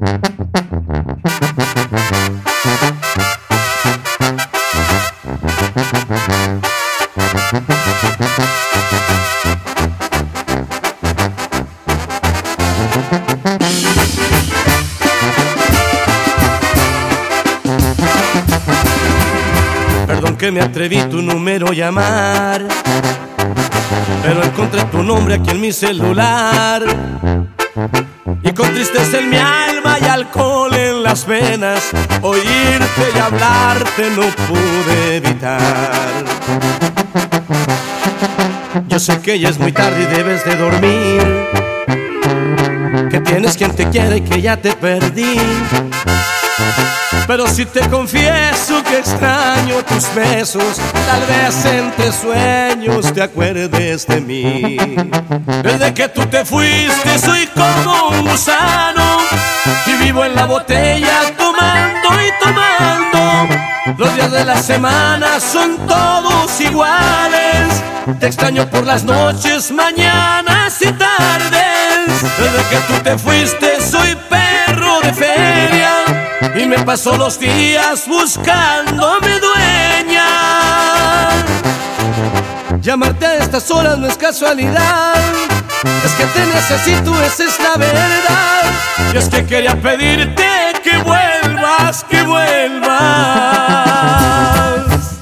Perdón que me atreví tu número a llamar, pero encontré tu nombre aquí en mi celular. Y con tristeza en mi alma y alcohol en las venas, oírte y hablarte no pude evitar. Yo sé que ya es muy tarde y debes de dormir, que tienes quien te quiere y que ya te perdí. Pero si te confieso que extraño tus besos, tal vez entre sueños te acuerdes de mí. Desde que tú te fuiste soy como un gusano y vivo en la botella tomando y tomando. Los días de la semana son todos iguales. Te extraño por las noches, mañanas y tardes. Desde que tú te fuiste soy perro de feria y me paso los días buscándome dueña. Llamarte a estas horas no es casualidad, es que te necesito, esa es la verdad. Y es que quería pedirte que vuelvas, que vuelvas.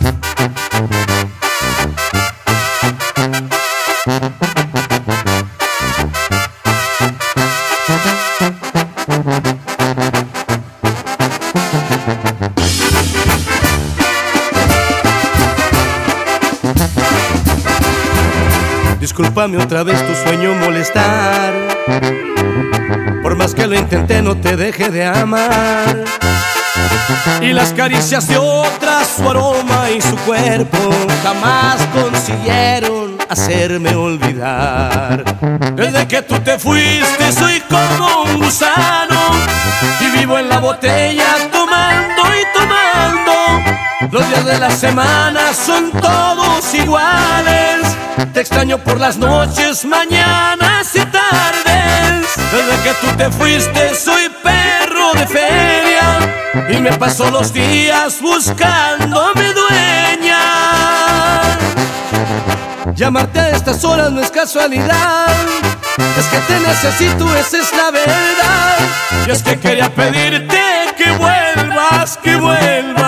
Discúlpame otra vez tu sueño molestar, por más que lo intenté no te dejé de amar. Y las caricias de otras, su aroma y su cuerpo jamás consiguieron hacerme olvidar. Desde que tú te fuiste soy como un gusano y vivo en la botella tomando y tomando. Los días de la semana son todos iguales. Te extraño por las noches, mañanas y tardes. Desde que tú te fuiste soy perro de feria y me paso los días buscándome dueña. Llamarte a estas horas no es casualidad, es que te necesito, esa es la verdad. Y es que quería pedirte que vuelvas, que vuelvas.